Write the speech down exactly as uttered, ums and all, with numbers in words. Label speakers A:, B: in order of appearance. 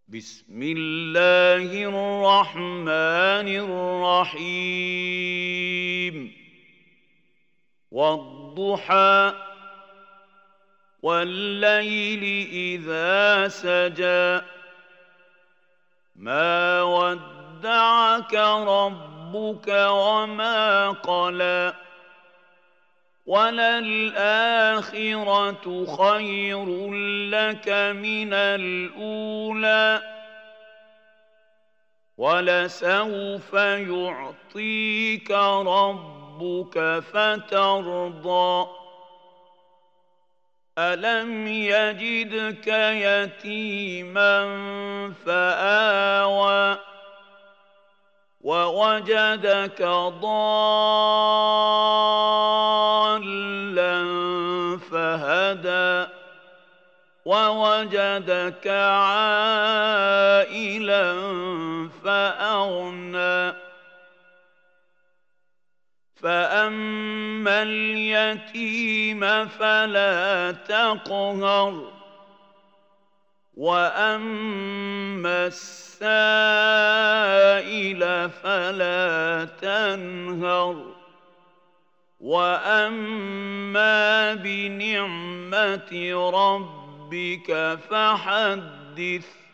A: بسم الله الرحمن الرحيم والضحى والليل إذا سجى ما ودعك ربك وما قلى وللآخرة خير لك من الأولى ولسوف يعطيك ربك فترضى ألم يجدك يتيما فآوى ووجدك ضالا فهدى ووجدك عائلا فأغنى فأما اليتيم فلا تقهر وأما السائل فلا تنهر وأما بنعمة ربك فحدث